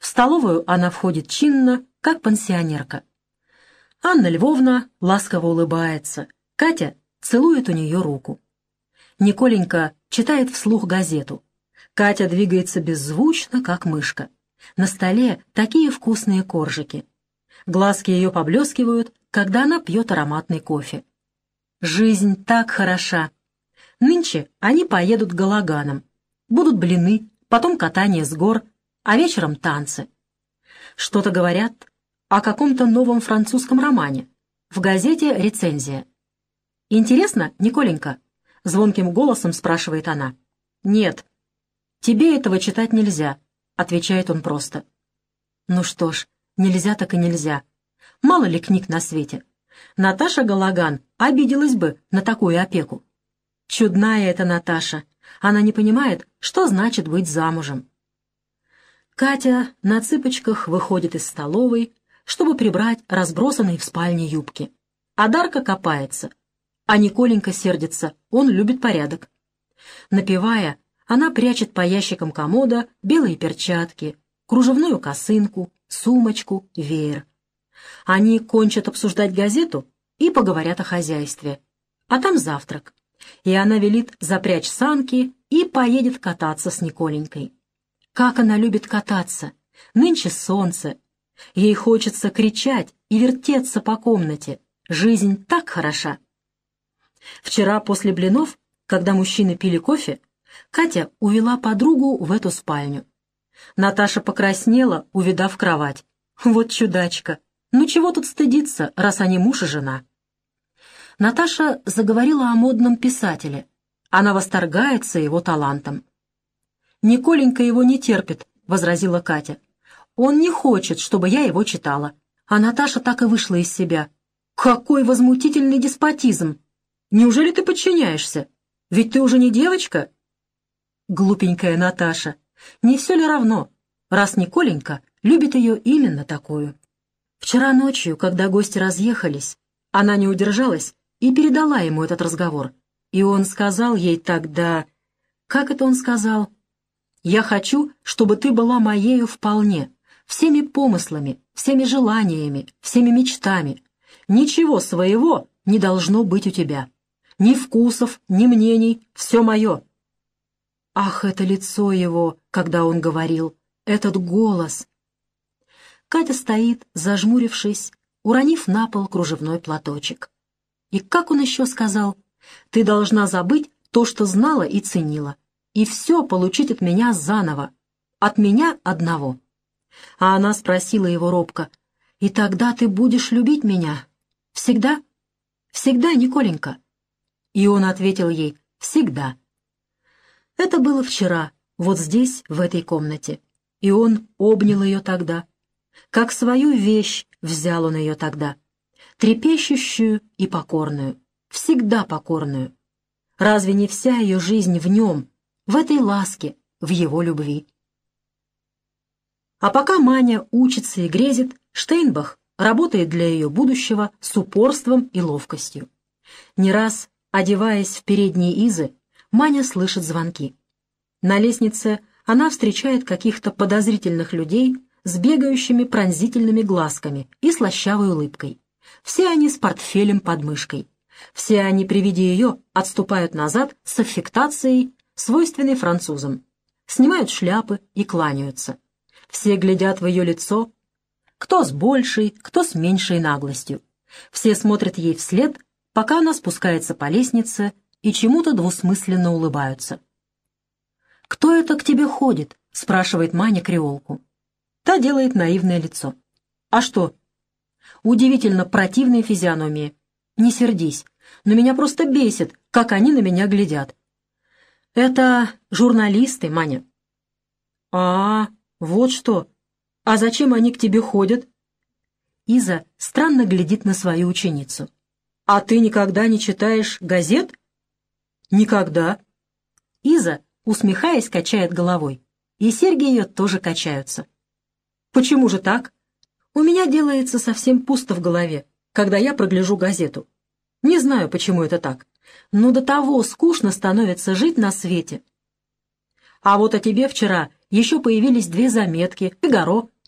В столовую она входит чинно, как пансионерка. Анна Львовна ласково улыбается, Катя целует у нее руку. Николенька читает вслух газету. Катя двигается беззвучно, как мышка. На столе такие вкусные коржики. Глазки ее поблескивают, когда она пьет ароматный кофе. Жизнь так хороша. Нынче они поедут к Галаганам. Будут блины, потом катание с гор, а вечером танцы. Что-то говорят о каком-то новом французском романе. В газете рецензия. «Интересно, Николенька?» — звонким голосом спрашивает она. «Нет, тебе этого читать нельзя», — отвечает он просто. Ну что ж, нельзя так и нельзя. Мало ли книг на свете. Наташа Галаган обиделась бы на такую опеку. Чудная эта Наташа. Она не понимает, что значит быть замужем. Катя на цыпочках выходит из столовой, чтобы прибрать разбросанные в спальне юбки. А Дарка копается. А Николенька сердится, он любит порядок. Напевая, она прячет по ящикам комода белые перчатки, кружевную косынку, сумочку, веер. Они кончат обсуждать газету и поговорят о хозяйстве. А там завтрак. И она велит запрячь санки и поедет кататься с Николенькой. Как она любит кататься! Нынче солнце. Ей хочется кричать и вертеться по комнате. Жизнь так хороша. Вчера после блинов, когда мужчины пили кофе, Катя увела подругу в эту спальню. Наташа покраснела, увидав кровать. Вот чудачка! Ну чего тут стыдиться, раз они муж и жена? Наташа заговорила о модном писателе. Она восторгается его талантом. «Николенька его не терпит», — возразила Катя. «Он не хочет, чтобы я его читала». А Наташа так и вышла из себя. «Какой возмутительный деспотизм! Неужели ты подчиняешься? Ведь ты уже не девочка?» Глупенькая Наташа. Не все ли равно, раз Николенька любит ее именно такую? Вчера ночью, когда гости разъехались, она не удержалась и передала ему этот разговор. И он сказал ей тогда... Как это он сказал? «Я хочу, чтобы ты была моею вполне, всеми помыслами, всеми желаниями, всеми мечтами. Ничего своего не должно быть у тебя. Ни вкусов, ни мнений, все мое». Ах, это лицо его, когда он говорил, этот голос! Катя стоит, зажмурившись, уронив на пол кружевной платочек. И как он еще сказал? «Ты должна забыть то, что знала и ценила, и все получить от меня заново, от меня одного». А она спросила его робко, «И тогда ты будешь любить меня? Всегда? Всегда, Николенька?» И он ответил ей, «Всегда». Это было вчера, вот здесь, в этой комнате. И он обнял ее тогда. Как свою вещь взял он ее тогда. Трепещущую и покорную. Всегда покорную. Разве не вся ее жизнь в нем, в этой ласке, в его любви? А пока Маня учится и грезит, Штейнбах работает для ее будущего с упорством и ловкостью. Не раз, одеваясь в передние изы, Маня слышит звонки. На лестнице она встречает каких-то подозрительных людей с бегающими пронзительными глазками и слащавой улыбкой. Все они с портфелем под мышкой. Все они при виде ее отступают назад с аффектацией, свойственной французам. Снимают шляпы и кланяются. Все глядят в ее лицо, кто с большей, кто с меньшей наглостью. Все смотрят ей вслед, пока она спускается по лестнице, и чему-то двусмысленно улыбаются. «Кто это к тебе ходит?» — спрашивает Маня креолку. Та делает наивное лицо. «А что?» «Удивительно противные физиономии. Не сердись, но меня просто бесит, как они на меня глядят». «Это журналисты, Маня». «А, вот что. А зачем они к тебе ходят?» Иза странно глядит на свою ученицу. «А ты никогда не читаешь газет?» «Никогда». Иза, усмехаясь, качает головой, и серьги ее тоже качаются. «Почему же так? У меня делается совсем пусто в голове, когда я прогляжу газету. Не знаю, почему это так, но до того скучно становится жить на свете. А вот о тебе вчера еще появились 2 заметки, «Фигаро»,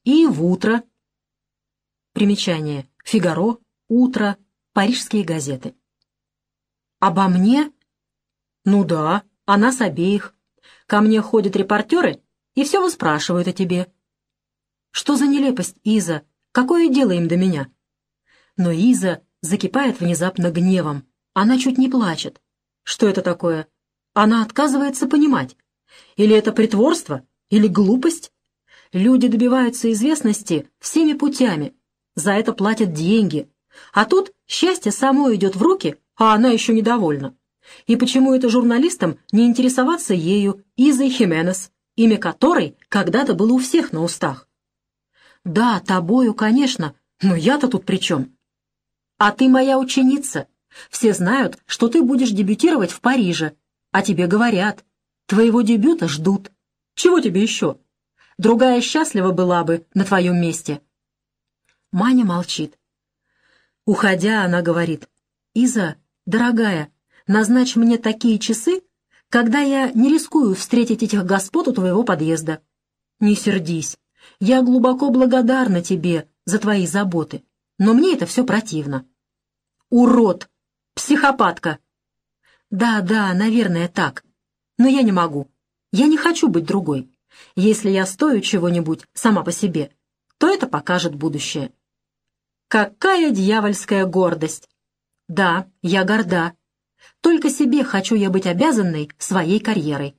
и в утро. Примечание. «Фигаро», «Утро», парижские газеты. Обо мне? Ну да, о нас обеих. Ко мне ходят репортеры и все выспрашивают о тебе. Что за нелепость, Иза? Какое дело им до меня? Но Иза закипает внезапно гневом. Она чуть не плачет. Что это такое? Она отказывается понимать. Или это притворство, или глупость? Люди добиваются известности всеми путями. За это платят деньги. А тут счастье само идет в руки, а она еще недовольна. И почему это журналистам не интересоваться ею, Изой Хименес, имя которой когда-то было у всех на устах? Да, тобою, конечно, но я-то тут при чем? А ты моя ученица. Все знают, что ты будешь дебютировать в Париже. А тебе говорят, твоего дебюта ждут. Чего тебе еще? Другая счастлива была бы на твоем месте. Маня молчит. Уходя, она говорит: «Иза, дорогая, назначь мне такие часы, когда я не рискую встретить этих господ у твоего подъезда. Не сердись, я глубоко благодарна тебе за твои заботы, но мне это все противно». «Урод! Психопатка!» «Да, наверное, так. Но я не могу. Я не хочу быть другой. Если я стою чего-нибудь сама по себе, то это покажет будущее». Какая дьявольская гордость! Да, я горда. Только себе хочу я быть обязанной своей карьерой.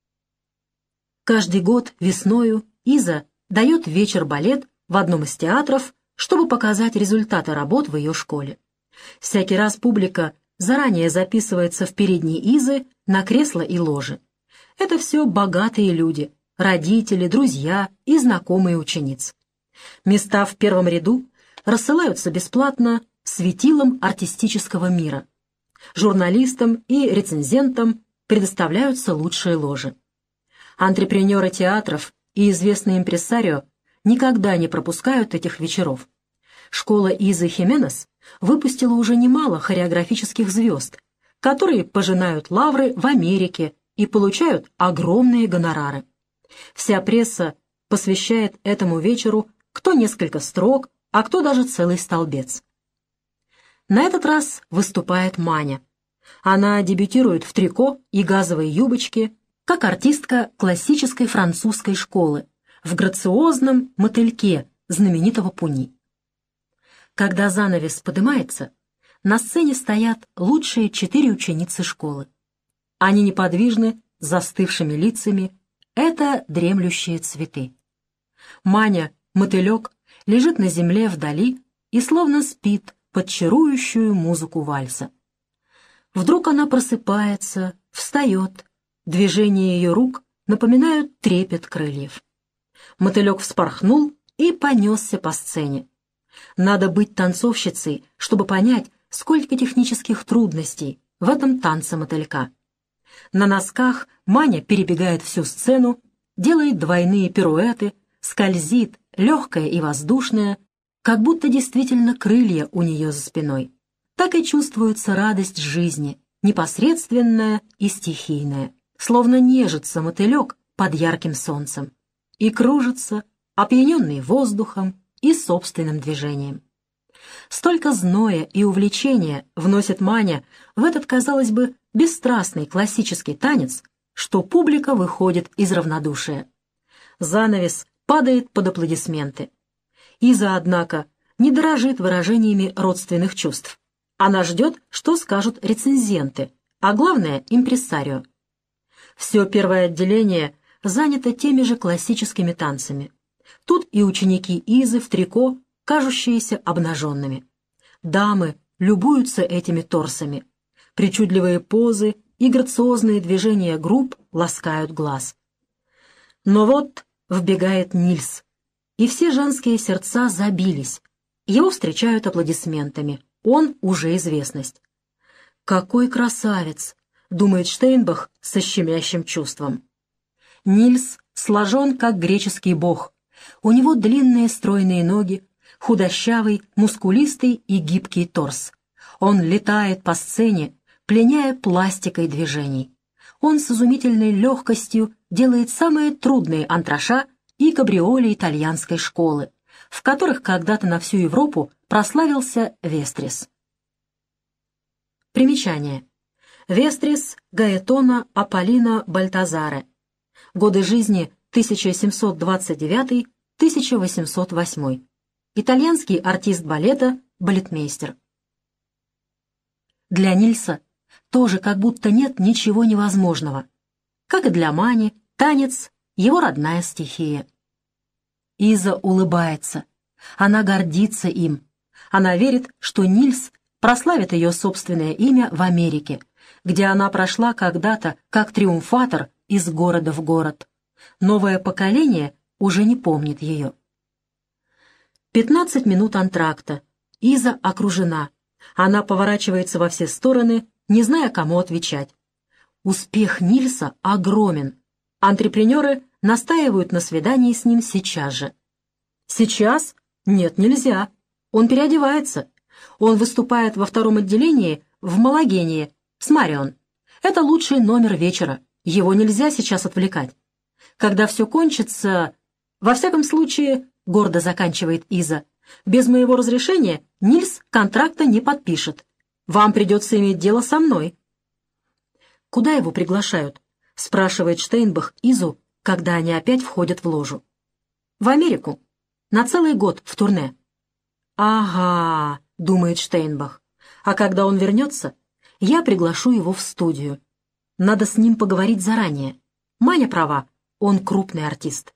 Каждый год весною Иза дает вечер-балет в одном из театров, чтобы показать результаты работ в ее школе. Всякий раз публика заранее записывается в передней Изы на кресла и ложи. Это все богатые люди, родители, друзья и знакомые учениц. Места в первом ряду рассылаются бесплатно светилам артистического мира. Журналистам и рецензентам предоставляются лучшие ложи. Антрепренеры театров и известные импресарио никогда не пропускают этих вечеров. Школа Изы Хименес выпустила уже немало хореографических звезд, которые пожинают лавры в Америке и получают огромные гонорары. Вся пресса посвящает этому вечеру кто несколько строк, а кто даже целый столбец. На этот раз выступает Маня. Она дебютирует в трико и газовой юбочке как артистка классической французской школы в грациозном мотыльке знаменитого Пуни. Когда занавес поднимается, на сцене стоят лучшие 4 ученицы школы. Они неподвижны, с застывшими лицами. Это дремлющие цветы. Маня, мотылек, лежит на земле вдали и словно спит под чарующую музыку вальса. Вдруг она просыпается, встает. Движения ее рук напоминают трепет крыльев. Мотылек вспорхнул и понесся по сцене. Надо быть танцовщицей, чтобы понять, сколько технических трудностей в этом танце мотылька. На носках Маня перебегает всю сцену, делает двойные пируэты, скользит, легкая и воздушная, как будто действительно крылья у нее за спиной. Так и чувствуется радость жизни, непосредственная и стихийная, словно нежится мотылек под ярким солнцем и кружится, опьяненный воздухом и собственным движением. Столько зноя и увлечения вносит Маня в этот, казалось бы, бесстрастный классический танец, что публика выходит из равнодушия. Занавес падает под аплодисменты. Иза, однако, не дорожит выражениями родственных чувств. Она ждет, что скажут рецензенты, а главное — импресарио. Все первое отделение занято теми же классическими танцами. Тут и ученики Изы в трико, кажущиеся обнаженными. Дамы любуются этими торсами. Причудливые позы и грациозные движения групп ласкают глаз. Но вот вбегает Нильс, и все женские сердца забились. Его встречают аплодисментами. Он уже известность. «Какой красавец!» — думает Штейнбах со щемящим чувством. Нильс сложен, как греческий бог. У него длинные стройные ноги, худощавый, мускулистый и гибкий торс. Он летает по сцене, пленяя пластикой движений. Он с изумительной легкостью делает самые трудные антраша и кабриоли итальянской школы, в которых когда-то на всю Европу прославился Вестрис. Примечание. Вестрис Гаэтоно Аполлино Бальтазаре. Годы жизни 1729-1808. Итальянский артист балета, балетмейстер. Для Нильса тоже как будто нет ничего невозможного. Как и для Мани, танец — его родная стихия. Иза улыбается. Она гордится им. Она верит, что Нильс прославит ее собственное имя в Америке, где она прошла когда-то как триумфатор из города в город. Новое поколение уже не помнит ее. 15 минут антракта. Иза окружена. Она поворачивается во все стороны, не зная, кому отвечать. Успех Нильса огромен. Антрепренеры настаивают на свидании с ним сейчас же. Сейчас? Нет, нельзя. Он переодевается. Он выступает во втором отделении в Малагении с Марион. Это лучший номер вечера. Его нельзя сейчас отвлекать. Когда все кончится... Во всяком случае, гордо заканчивает Иза, без моего разрешения Нильс контракта не подпишет. Вам придется иметь дело со мной. «Куда его приглашают?» — спрашивает Штейнбах Изу, когда они опять входят в ложу. «В Америку. На целый год в турне». «Ага», — думает Штейнбах. «А когда он вернется, я приглашу его в студию. Надо с ним поговорить заранее. Маня права, он крупный артист».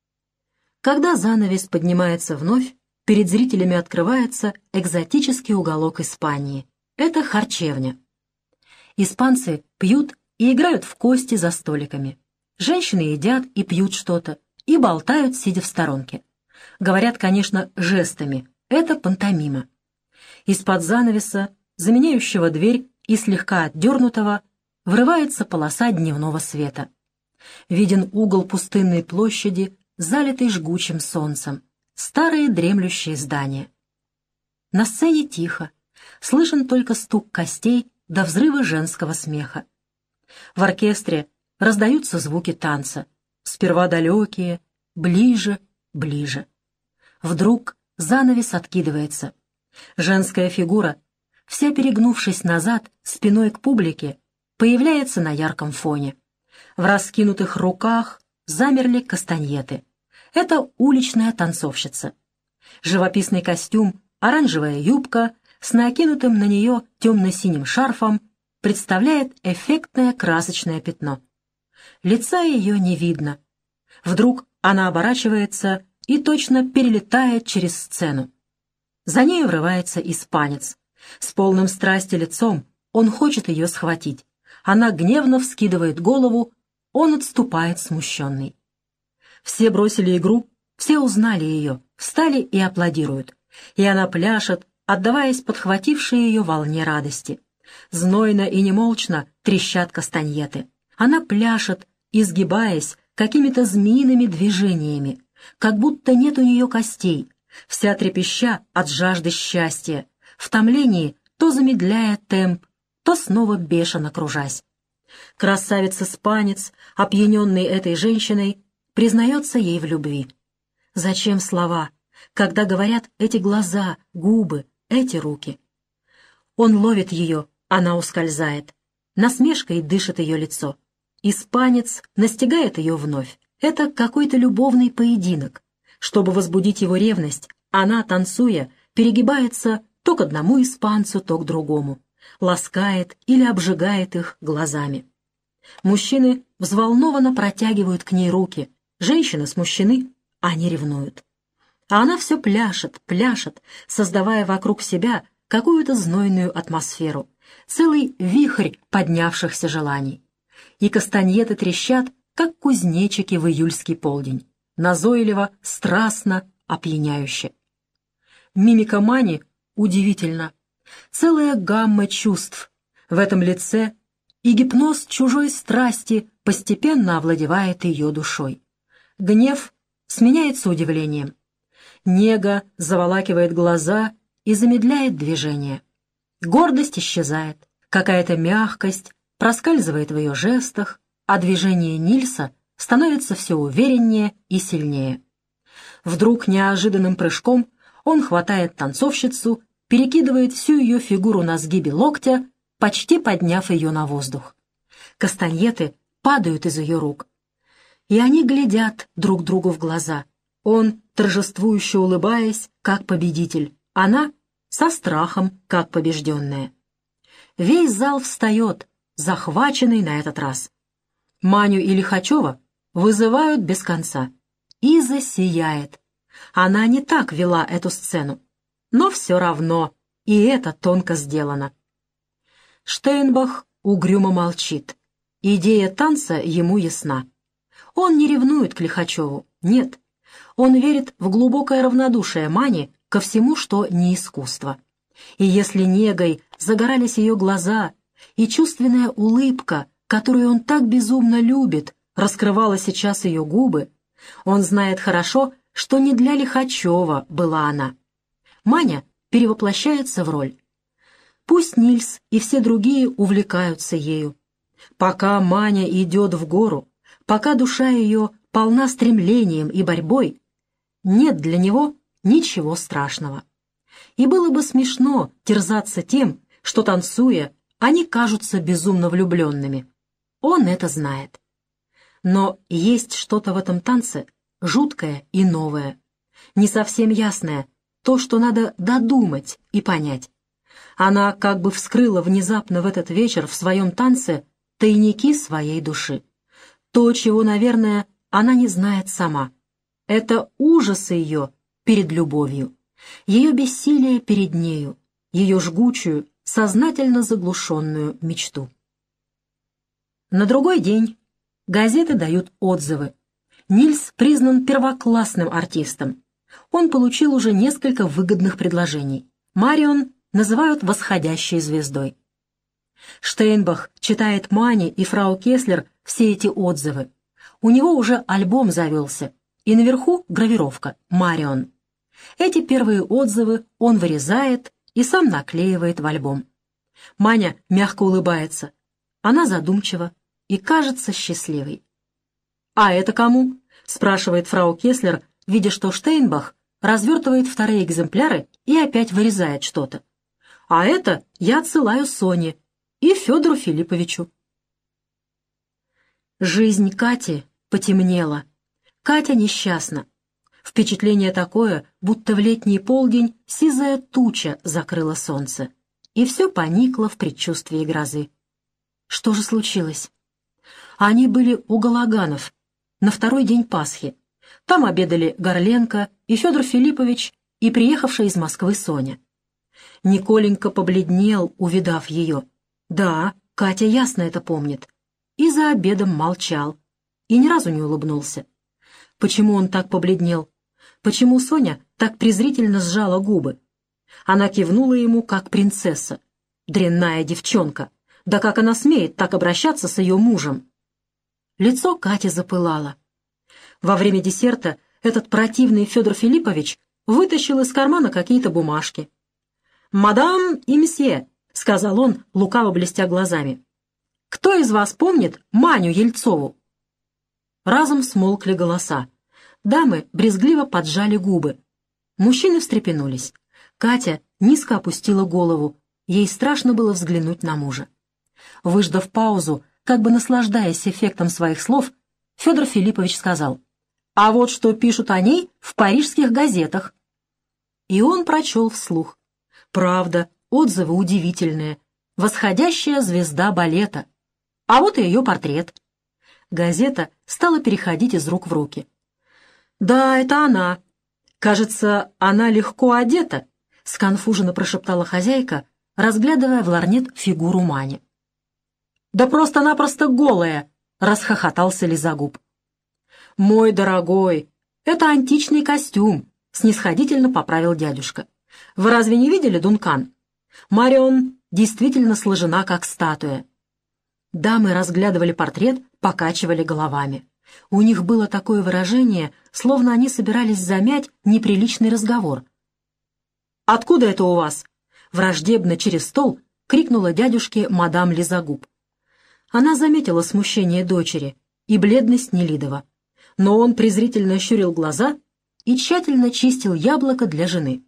Когда занавес поднимается вновь, перед зрителями открывается экзотический уголок Испании. Это харчевня. Испанцы пьют и играют в кости за столиками. Женщины едят и пьют что-то, и болтают, сидя в сторонке. Говорят, конечно, жестами. Это пантомима. Из-под занавеса, заменяющего дверь и слегка отдернутого, врывается полоса дневного света. Виден угол пустынной площади, залитый жгучим солнцем, старые дремлющие здания. На сцене тихо, слышен только стук костей до взрыва женского смеха. В оркестре раздаются звуки танца, сперва далекие, ближе, ближе. Вдруг занавес откидывается. Женская фигура, вся перегнувшись назад, спиной к публике, появляется на ярком фоне. В раскинутых руках замерли кастаньеты. Это уличная танцовщица. Живописный костюм, оранжевая юбка с накинутым на нее темно-синим шарфом представляет эффектное красочное пятно. Лица ее не видно. Вдруг она оборачивается и точно перелетает через сцену. За ней врывается испанец. С полным страсти лицом он хочет ее схватить. Она гневно вскидывает голову, он отступает смущенный. Все бросили игру, все узнали ее, встали и аплодируют. И она пляшет, отдаваясь подхватившей ее волне радости. Знойно и немолчно трещат кастаньеты. Она пляшет, изгибаясь какими-то змеиными движениями, как будто нет у нее костей, вся трепеща от жажды счастья, в томлении то замедляя темп, то снова бешено кружась. Красавец-испанец, опьяненный этой женщиной, признается ей в любви. Зачем слова, когда говорят эти глаза, губы, эти руки? Он ловит ее, она ускользает. Насмешкой дышит ее лицо. Испанец настигает ее вновь. Это какой-то любовный поединок. Чтобы возбудить его ревность, она, танцуя, перегибается то к одному испанцу, то к другому, ласкает или обжигает их глазами. Мужчины взволнованно протягивают к ней руки, женщины смущены, они ревнуют. А она все пляшет, пляшет, создавая вокруг себя какую-то знойную атмосферу, целый вихрь поднявшихся желаний. И кастаньеты трещат, как кузнечики в июльский полдень, назойливо, страстно, опьяняюще. Мимика Мани удивительна. Целая гамма чувств в этом лице, и гипноз чужой страсти постепенно овладевает ее душой. Гнев сменяется удивлением. Нега заволакивает глаза и замедляет движение. Гордость исчезает, какая-то мягкость проскальзывает в ее жестах, а движения Нильса становится все увереннее и сильнее. Вдруг неожиданным прыжком он хватает танцовщицу, перекидывает всю ее фигуру на сгибе локтя, почти подняв ее на воздух. Кастаньеты падают из ее рук. И они глядят друг другу в глаза. Он, торжествующе улыбаясь, как победитель. Она со страхом, как побежденная. Весь зал встает, захваченный на этот раз. Маню и Лихачева вызывают без конца. Иза сияет. Она не так вела эту сцену. Но все равно и это тонко сделано. Штейнбах угрюмо молчит. Идея танца ему ясна. Он не ревнует к Лихачеву, нет. Он верит в глубокое равнодушие Мани ко всему, что не искусство. И если негой загорались ее глаза, и чувственная улыбка, которую он так безумно любит, раскрывала сейчас ее губы, он знает хорошо, что не для Лихачева была она. Маня перевоплощается в роль. Пусть Нильс и все другие увлекаются ею. Пока Маня идет в гору, пока душа ее полна стремлением и борьбой, нет для него ничего страшного. И было бы смешно терзаться тем, что, танцуя, они кажутся безумно влюбленными. Он это знает. Но есть что-то в этом танце жуткое и новое, не совсем ясное, то, что надо додумать и понять. Она как бы вскрыла внезапно в этот вечер в своем танце тайники своей души. То, чего, наверное, она не знает сама. Это ужасы ее перед любовью, ее бессилие перед нею, ее жгучую, сознательно заглушенную мечту. На другой день газеты дают отзывы. Нильс признан первоклассным артистом. Он получил уже несколько выгодных предложений. Марион называют восходящей звездой. Штейнбах читает Мане и фрау Кеслер все эти отзывы. У него уже альбом завелся, и наверху гравировка «Марион». Эти первые отзывы он вырезает и сам наклеивает в альбом. Маня мягко улыбается. Она задумчива и кажется счастливой. «А это кому?» — спрашивает фрау Кеслер, видя, что Штейнбах развертывает вторые экземпляры и опять вырезает что-то. «А это я отсылаю Соне и Федору Филипповичу». Жизнь Кати потемнела. Катя несчастна. Впечатление такое, будто в летний полдень сизая туча закрыла солнце, и все поникло в предчувствии грозы. Что же случилось? Они были у Галаганов на второй день Пасхи. Там обедали Горленко и Федор Филиппович и приехавшая из Москвы Соня. Николенька побледнел, увидав ее. Да, Катя ясно это помнит. И за обедом молчал, и ни разу не улыбнулся. Почему он так побледнел? Почему Соня так презрительно сжала губы? Она кивнула ему, как принцесса. Дрянная девчонка! Да как она смеет так обращаться с ее мужем? Лицо Кати запылало. Во время десерта этот противный Федор Филиппович вытащил из кармана какие-то бумажки. «Мадам и месье», — сказал он, лукаво блестя глазами, — «кто из вас помнит Маню Ельцову?» Разом смолкли голоса. Дамы брезгливо поджали губы. Мужчины встрепенулись. Катя низко опустила голову. Ей страшно было взглянуть на мужа. Выждав паузу, как бы наслаждаясь эффектом своих слов, Федор Филиппович сказал: «А вот что пишут о ней в парижских газетах». И он прочел вслух. Правда, отзывы удивительные. «Восходящая звезда балета». А вот и ее портрет. Газета стала переходить из рук в руки. «Да, это она. Кажется, она легко одета», — сконфуженно прошептала хозяйка, разглядывая в ларнет фигуру Мани. «Да просто-напросто голая!» — расхохотался Лизагуб. «Мой дорогой, это античный костюм», — снисходительно поправил дядюшка. «Вы разве не видели Дункан? Марион действительно сложена, как статуя». Дамы разглядывали портрет, покачивали головами. У них было такое выражение, словно они собирались замять неприличный разговор. «Откуда это у вас?» — враждебно через стол крикнула дядюшке мадам Лизагуб. Она заметила смущение дочери и бледность Нелидова. Но он презрительно щурил глаза и тщательно чистил яблоко для жены.